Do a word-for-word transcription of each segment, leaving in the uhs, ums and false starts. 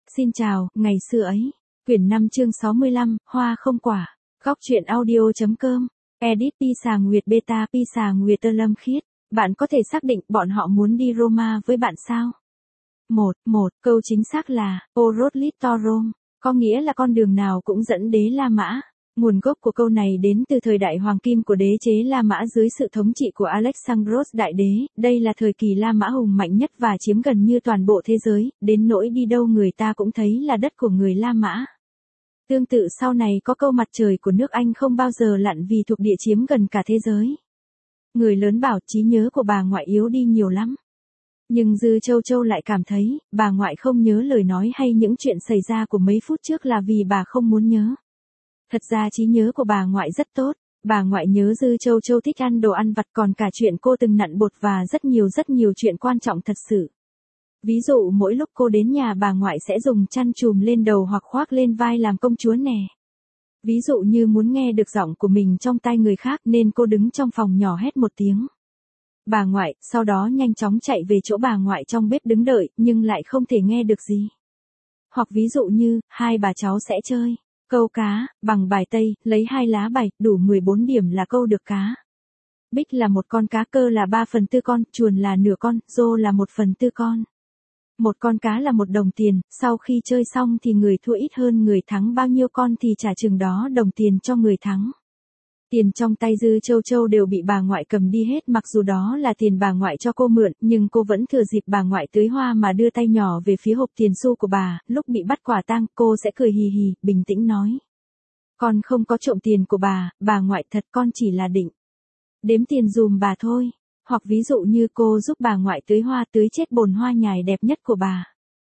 Xin chào, ngày xưa ấy. Quyển năm chương sáu mươi lăm, Hoa không quả. Góc truyện audio.com. Edit Pisa Nguyệt Beta Pisa Nguyệt Tơ Lâm Khiết. Bạn có thể xác định bọn họ muốn đi Roma với bạn sao? một. một. Câu chính xác là, O Road Leads to Rome. Có nghĩa là con đường nào cũng dẫn đế La Mã. Nguồn gốc của câu này đến từ thời đại hoàng kim của đế chế La Mã dưới sự thống trị của Alexandros Đại Đế. Đây là thời kỳ La Mã hùng mạnh nhất và chiếm gần như toàn bộ thế giới, đến nỗi đi đâu người ta cũng thấy là đất của người La Mã. Tương tự sau này có câu mặt trời của nước Anh không bao giờ lặn vì thuộc địa chiếm gần cả thế giới. Người lớn bảo trí nhớ của bà ngoại yếu đi nhiều lắm. Nhưng Dư Châu Châu lại cảm thấy, bà ngoại không nhớ lời nói hay những chuyện xảy ra của mấy phút trước là vì bà không muốn nhớ. Thật ra trí nhớ của bà ngoại rất tốt, bà ngoại nhớ Dư Châu Châu thích ăn đồ ăn vặt, còn cả chuyện cô từng nặn bột và rất nhiều rất nhiều chuyện quan trọng thật sự. Ví dụ mỗi lúc cô đến nhà bà ngoại sẽ dùng chăn chùm lên đầu hoặc khoác lên vai làm công chúa nè. Ví dụ như muốn nghe được giọng của mình trong tai người khác nên cô đứng trong phòng nhỏ hét một tiếng. Bà ngoại, sau đó nhanh chóng chạy về chỗ bà ngoại trong bếp đứng đợi, nhưng lại không thể nghe được gì. Hoặc ví dụ như, hai bà cháu sẽ chơi câu cá, bằng bài tây, lấy hai lá bài, đủ mười bốn điểm là câu được cá. Bích là một con cá, cơ là ba phần tư con, chuồn là nửa con, rô là một phần tư con. Một con cá là một đồng tiền, sau khi chơi xong thì người thua ít hơn người thắng bao nhiêu con thì trả chừng đó đồng tiền cho người thắng. Tiền trong tay Dư Châu Châu đều bị bà ngoại cầm đi hết, mặc dù đó là tiền bà ngoại cho cô mượn, nhưng cô vẫn thừa dịp bà ngoại tưới hoa mà đưa tay nhỏ về phía hộp tiền xu của bà. Lúc bị bắt quả tang, cô sẽ cười hì hì, bình tĩnh nói. Con không có trộm tiền của bà, bà ngoại thật, con chỉ là định đếm tiền dùm bà thôi. Hoặc ví dụ như cô giúp bà ngoại tưới hoa, tưới chết bồn hoa nhài đẹp nhất của bà.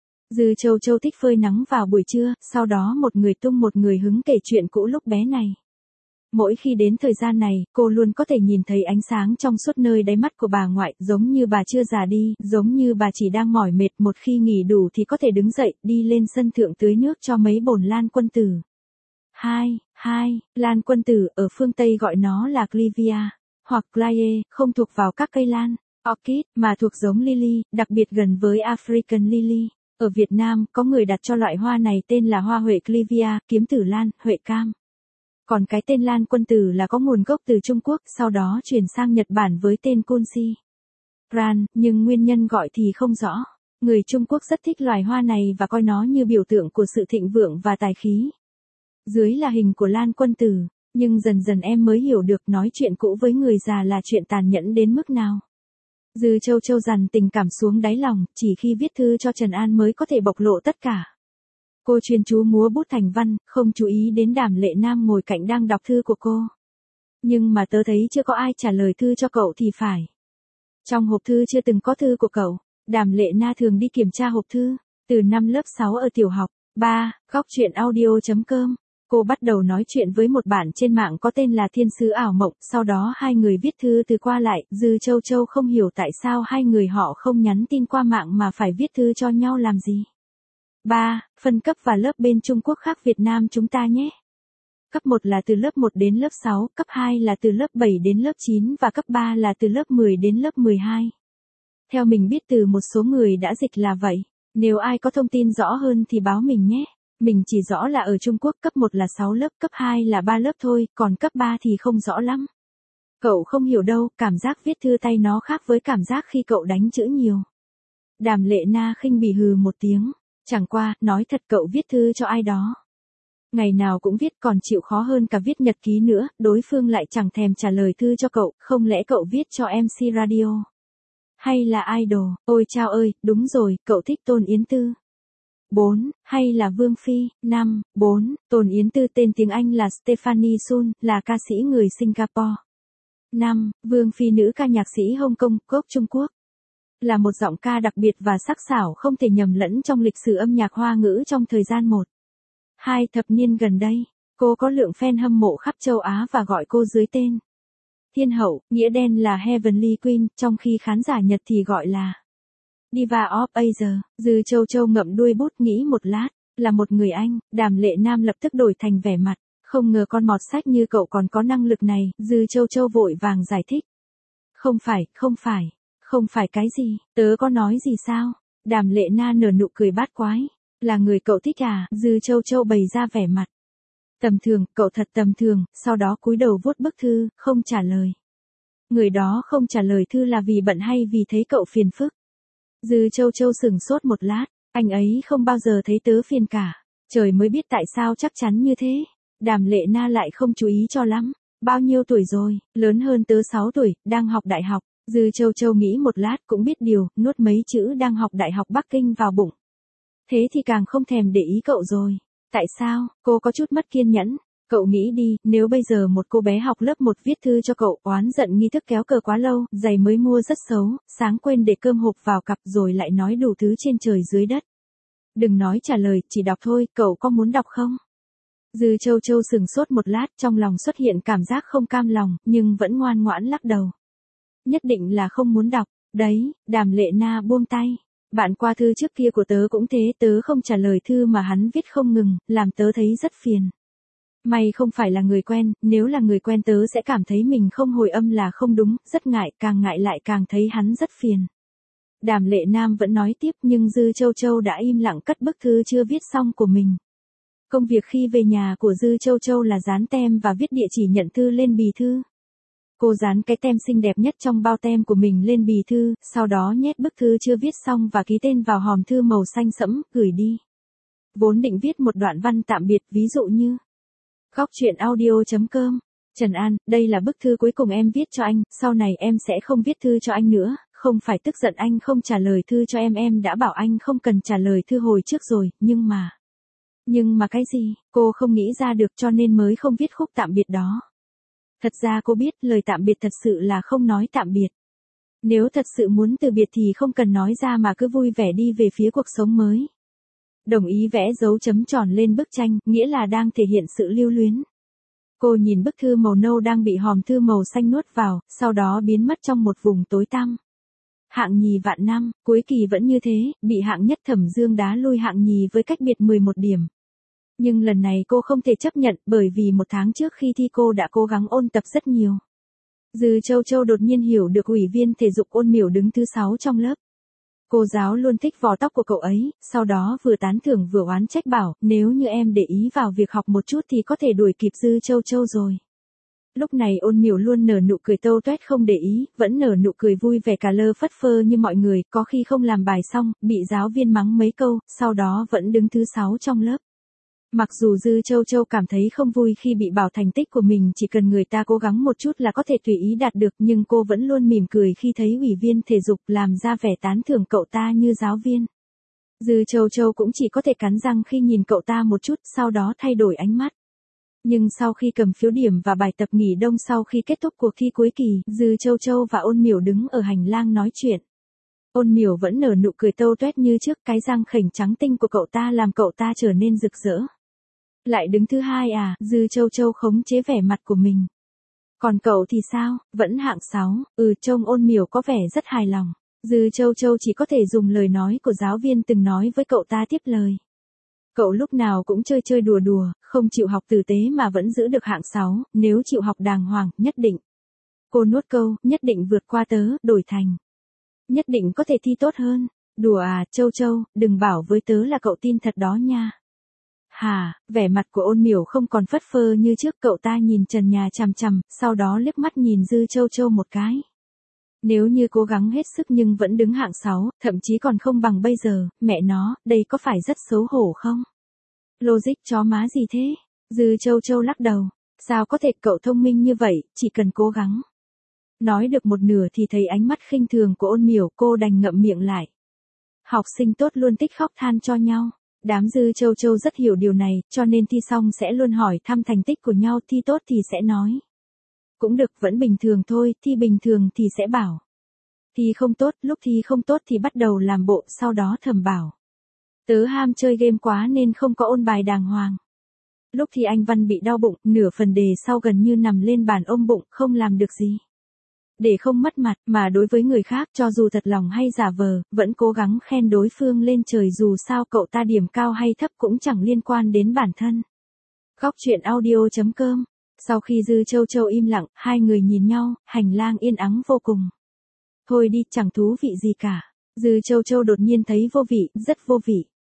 Dư Châu Châu thích phơi nắng vào buổi trưa, sau đó một người tung một người hứng kể chuyện cũ lúc bé này. Mỗi khi đến thời gian này, cô luôn có thể nhìn thấy ánh sáng trong suốt nơi đáy mắt của bà ngoại, giống như bà chưa già đi, giống như bà chỉ đang mỏi mệt, một khi nghỉ đủ thì có thể đứng dậy, đi lên sân thượng tưới nước cho mấy bồn lan quân tử. hai. hai. Lan quân tử, ở phương Tây gọi nó là Clivia, hoặc Claye, không thuộc vào các cây lan, orchid, mà thuộc giống lily, đặc biệt gần với African lily. Ở Việt Nam, có người đặt cho loại hoa này tên là hoa huệ Clivia, kiếm tử lan, huệ cam. Còn cái tên Lan quân tử là có nguồn gốc từ Trung Quốc, sau đó chuyển sang Nhật Bản với tên Kunshi Ran, nhưng nguyên nhân gọi thì không rõ. Người Trung Quốc rất thích loài hoa này và coi nó như biểu tượng của sự thịnh vượng và tài khí. Dưới là hình của Lan quân tử, nhưng dần dần em mới hiểu được nói chuyện cũ với người già là chuyện tàn nhẫn đến mức nào. Dư Châu Châu dằn tình cảm xuống đáy lòng, chỉ khi viết thư cho Trần An mới có thể bộc lộ tất cả. Cô chuyên chú múa bút thành văn, không chú ý đến Đàm Lệ Nam ngồi cạnh đang đọc thư của cô. Nhưng mà tớ thấy chưa có ai trả lời thư cho cậu thì phải. Trong hộp thư chưa từng có thư của cậu. Đàm Lệ Na thường đi kiểm tra hộp thư, từ năm lớp sáu ở tiểu học. ba. Góc truyện audio.com. Cô bắt đầu nói chuyện với một bạn trên mạng có tên là Thiên Sứ Ảo Mộng, sau đó hai người viết thư từ qua lại. Dư Châu Châu không hiểu tại sao hai người họ không nhắn tin qua mạng mà phải viết thư cho nhau làm gì. ba. Phân cấp và lớp bên Trung Quốc khác Việt Nam chúng ta nhé. Cấp một là từ lớp một đến lớp sáu, cấp hai là từ lớp bảy đến lớp chín và cấp ba là từ lớp mười đến lớp mười hai. Theo mình biết từ một số người đã dịch là vậy. Nếu ai có thông tin rõ hơn thì báo mình nhé. Mình chỉ rõ là ở Trung Quốc cấp một là sáu lớp, cấp hai là ba lớp thôi, còn cấp ba thì không rõ lắm. Cậu không hiểu đâu, cảm giác viết thư tay nó khác với cảm giác khi cậu đánh chữ nhiều. Đàm Lệ Na khinh bỉ hừ một tiếng. Chẳng qua, nói thật cậu viết thư cho ai đó. Ngày nào cũng viết, còn chịu khó hơn cả viết nhật ký nữa, đối phương lại chẳng thèm trả lời thư cho cậu, không lẽ cậu viết cho em xê radio? Hay là idol? Ôi chao ơi, đúng rồi, cậu thích Tôn Yến Tư. bốn. Hay là Vương Phi? năm. bốn. Tôn Yến Tư tên tiếng Anh là Stephanie Sun, là ca sĩ người Singapore. năm. Vương Phi nữ ca nhạc sĩ Hong Kong, gốc Trung Quốc. Là một giọng ca đặc biệt và sắc sảo không thể nhầm lẫn trong lịch sử âm nhạc Hoa ngữ trong thời gian một. Hai thập niên gần đây, cô có lượng fan hâm mộ khắp châu Á và gọi cô dưới tên Thiên Hậu, nghĩa đen là Heavenly Queen, trong khi khán giả Nhật thì gọi là Diva of Asia. Dư Châu Châu ngậm đuôi bút nghĩ một lát, là một người Anh. Đàm Lệ Nam lập tức đổi thành vẻ mặt, không ngờ con mọt sách như cậu còn có năng lực này. Dư Châu Châu vội vàng giải thích. Không phải, không phải. Không phải cái gì, tớ có nói gì sao? Đàm Lệ Na nở nụ cười bát quái. Là người cậu thích à? Dư Châu Châu bày ra vẻ mặt. Tầm thường, cậu thật tầm thường, sau đó cúi đầu vuốt bức thư, không trả lời. Người đó không trả lời thư là vì bận hay vì thấy cậu phiền phức? Dư Châu Châu sửng sốt một lát, anh ấy không bao giờ thấy tớ phiền cả. Trời mới biết tại sao chắc chắn như thế. Đàm Lệ Na lại không chú ý cho lắm. Bao nhiêu tuổi rồi? Lớn hơn tớ sáu tuổi, đang học đại học. Dư Châu Châu nghĩ một lát cũng biết điều, nuốt mấy chữ đang học đại học Bắc Kinh vào bụng. Thế thì càng không thèm để ý cậu rồi. Tại sao? Cô có chút mất kiên nhẫn. Cậu nghĩ đi, nếu bây giờ một cô bé học lớp một viết thư cho cậu, oán giận nghi thức kéo cờ quá lâu, giày mới mua rất xấu, sáng quên để cơm hộp vào cặp rồi lại nói đủ thứ trên trời dưới đất. Đừng nói trả lời, chỉ đọc thôi, cậu có muốn đọc không? Dư Châu Châu sừng sốt một lát, trong lòng xuất hiện cảm giác không cam lòng, nhưng vẫn ngoan ngoãn lắc đầu. Nhất định là không muốn đọc. Đấy, Đàm Lệ Na buông tay. Bạn qua thư trước kia của tớ cũng thế, tớ không trả lời thư mà hắn viết không ngừng, làm tớ thấy rất phiền. May không phải là người quen, nếu là người quen tớ sẽ cảm thấy mình không hồi âm là không đúng, rất ngại, càng ngại lại càng thấy hắn rất phiền. Đàm Lệ Nam vẫn nói tiếp nhưng Dư Châu Châu đã im lặng cất bức thư chưa viết xong của mình. Công việc khi về nhà của Dư Châu Châu là dán tem và viết địa chỉ nhận thư lên bì thư. Cô dán cái tem xinh đẹp nhất trong bao tem của mình lên bì thư, sau đó nhét bức thư chưa viết xong và ký tên vào hòm thư màu xanh sẫm, gửi đi. Vốn định viết một đoạn văn tạm biệt ví dụ như Góc truyện audio chấm com. Trần An, đây là bức thư cuối cùng em viết cho anh, sau này em sẽ không viết thư cho anh nữa, không phải tức giận anh không trả lời thư cho em, em đã bảo anh không cần trả lời thư hồi trước rồi, nhưng mà... Nhưng mà cái gì, cô không nghĩ ra được cho nên mới không viết khúc tạm biệt đó. Thật ra cô biết lời tạm biệt thật sự là không nói tạm biệt. Nếu thật sự muốn từ biệt thì không cần nói ra mà cứ vui vẻ đi về phía cuộc sống mới. Đồng ý vẽ dấu chấm tròn lên bức tranh, nghĩa là đang thể hiện sự lưu luyến. Cô nhìn bức thư màu nâu đang bị hòm thư màu xanh nuốt vào, sau đó biến mất trong một vùng tối tăm. Hạng nhì vạn năm, cuối kỳ vẫn như thế, bị hạng nhất Thẩm Dương đá lui hạng nhì với cách biệt mười một điểm. Nhưng lần này cô không thể chấp nhận bởi vì một tháng trước khi thi cô đã cố gắng ôn tập rất nhiều. Dư Châu Châu đột nhiên hiểu được ủy viên thể dục Ôn Miểu đứng thứ sáu trong lớp. Cô giáo luôn thích vò tóc của cậu ấy, sau đó vừa tán thưởng vừa oán trách bảo, nếu như em để ý vào việc học một chút thì có thể đuổi kịp Dư Châu Châu rồi. Lúc này Ôn Miểu luôn nở nụ cười tâu toét không để ý, vẫn nở nụ cười vui vẻ cả lơ phất phơ như mọi người, có khi không làm bài xong, bị giáo viên mắng mấy câu, sau đó vẫn đứng thứ sáu trong lớp. Mặc dù Dư Châu Châu cảm thấy không vui khi bị bảo thành tích của mình chỉ cần người ta cố gắng một chút là có thể tùy ý đạt được, nhưng cô vẫn luôn mỉm cười khi thấy ủy viên thể dục làm ra vẻ tán thưởng cậu ta như giáo viên. Dư Châu Châu cũng chỉ có thể cắn răng khi nhìn cậu ta một chút, sau đó thay đổi ánh mắt. Nhưng sau khi cầm phiếu điểm và bài tập nghỉ đông sau khi kết thúc cuộc thi cuối kỳ, Dư Châu Châu và Ôn Miểu đứng ở hành lang nói chuyện. Ôn Miểu vẫn nở nụ cười tâu toét như trước, cái răng khểnh trắng tinh của cậu ta làm cậu ta trở nên rực rỡ. Lại đứng thứ hai à? Dư Châu Châu khống chế vẻ mặt của mình. Còn cậu thì sao? Vẫn hạng sáu, ừ trông Ôn Miểu có vẻ rất hài lòng. Dư Châu Châu chỉ có thể dùng lời nói của giáo viên từng nói với cậu ta tiếp lời. Cậu lúc nào cũng chơi chơi đùa đùa, không chịu học tử tế mà vẫn giữ được hạng sáu, nếu chịu học đàng hoàng, nhất định. Cô nuốt câu, nhất định vượt qua tớ, đổi thành. Nhất định có thể thi tốt hơn. Đùa à, Châu Châu, đừng bảo với tớ là cậu tin thật đó nha. Hà, vẻ mặt của Ôn Miểu không còn phất phơ như trước, cậu ta nhìn trần nhà chằm chằm, sau đó liếc mắt nhìn Dư Châu Châu một cái. Nếu như cố gắng hết sức nhưng vẫn đứng hạng sáu, thậm chí còn không bằng bây giờ, mẹ nó, đây có phải rất xấu hổ không? Logic chó má gì thế? Dư Châu Châu lắc đầu. Sao có thể, cậu thông minh như vậy, chỉ cần cố gắng. Nói được một nửa thì thấy ánh mắt khinh thường của Ôn Miểu, cô đành ngậm miệng lại. Học sinh tốt luôn thích khóc than cho nhau. Đám Dư Châu Châu rất hiểu điều này, cho nên thi xong sẽ luôn hỏi thăm thành tích của nhau, thi tốt thì sẽ nói. Cũng được, vẫn bình thường thôi, thi bình thường thì sẽ bảo. Thi không tốt, lúc thi không tốt thì bắt đầu làm bộ, sau đó thầm bảo. Tớ ham chơi game quá nên không có ôn bài đàng hoàng. Lúc thi Anh văn bị đau bụng, nửa phần đề sau gần như nằm lên bàn ôm bụng, không làm được gì. Để không mất mặt, mà đối với người khác cho dù thật lòng hay giả vờ, vẫn cố gắng khen đối phương lên trời, dù sao cậu ta điểm cao hay thấp cũng chẳng liên quan đến bản thân. Góc truyện audio chấm com. Sau khi Dư Châu Châu im lặng, hai người nhìn nhau, hành lang yên ắng vô cùng. Thôi đi, chẳng thú vị gì cả. Dư Châu Châu đột nhiên thấy vô vị, rất vô vị.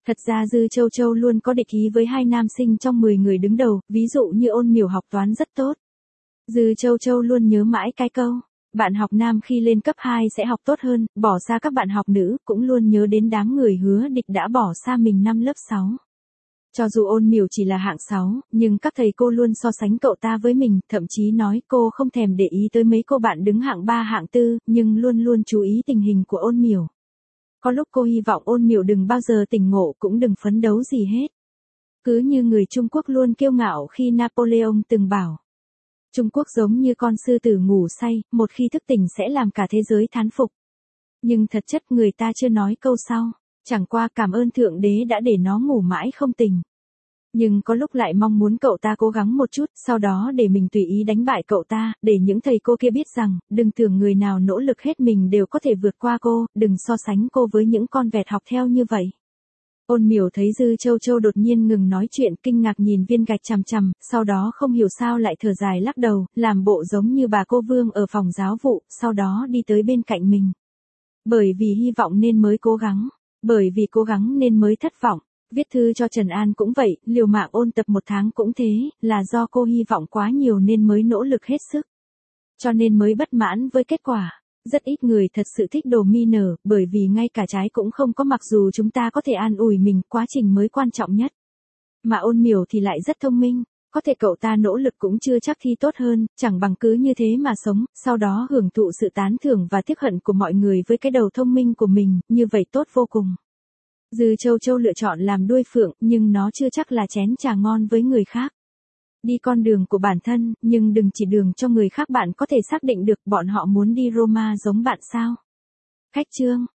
Thật ra Dư Châu Châu luôn có địch ý với hai nam sinh trong mười người đứng đầu, ví dụ như Ôn Miểu học toán rất tốt. Dư Châu Châu luôn nhớ mãi cái câu, bạn học nam khi lên cấp hai sẽ học tốt hơn, bỏ xa các bạn học nữ, cũng luôn nhớ đến đám người hứa địch đã bỏ xa mình năm lớp sáu. Cho dù Ôn Miểu chỉ là hạng sáu, nhưng các thầy cô luôn so sánh cậu ta với mình, thậm chí nói cô không thèm để ý tới mấy cô bạn đứng hạng ba hạng tư, nhưng luôn luôn chú ý tình hình của Ôn Miểu. Có lúc cô hy vọng Ôn Miểu đừng bao giờ tỉnh ngộ cũng đừng phấn đấu gì hết. Cứ như người Trung Quốc luôn kiêu ngạo khi Napoleon từng bảo. Trung Quốc giống như con sư tử ngủ say, một khi thức tỉnh sẽ làm cả thế giới thán phục. Nhưng thật chất người ta chưa nói câu sau, chẳng qua cảm ơn Thượng Đế đã để nó ngủ mãi không tỉnh. Nhưng có lúc lại mong muốn cậu ta cố gắng một chút, sau đó để mình tùy ý đánh bại cậu ta, để những thầy cô kia biết rằng, đừng tưởng người nào nỗ lực hết mình đều có thể vượt qua cô, đừng so sánh cô với những con vẹt học theo như vậy. Ôn Miểu thấy Dư Châu Châu đột nhiên ngừng nói chuyện, kinh ngạc nhìn viên gạch chằm chằm, sau đó không hiểu sao lại thở dài lắc đầu, làm bộ giống như bà cô Vương ở phòng giáo vụ, sau đó đi tới bên cạnh mình. Bởi vì hy vọng nên mới cố gắng, bởi vì cố gắng nên mới thất vọng. Viết thư cho Trần An cũng vậy, liều mạng ôn tập một tháng cũng thế, là do cô hy vọng quá nhiều nên mới nỗ lực hết sức. Cho nên mới bất mãn với kết quả. Rất ít người thật sự thích đồ mi nở, bởi vì ngay cả trái cũng không có, mặc dù chúng ta có thể an ủi mình, quá trình mới quan trọng nhất. Mà Ôn Miểu thì lại rất thông minh, có thể cậu ta nỗ lực cũng chưa chắc thi tốt hơn, chẳng bằng cứ như thế mà sống, sau đó hưởng thụ sự tán thưởng và tiếc hận của mọi người với cái đầu thông minh của mình, như vậy tốt vô cùng. Dư Châu Châu lựa chọn làm đuôi phượng, nhưng nó chưa chắc là chén trà ngon với người khác. Đi con đường của bản thân, nhưng đừng chỉ đường cho người khác, bạn có thể xác định được bọn họ muốn đi Roma giống bạn sao. Khách chương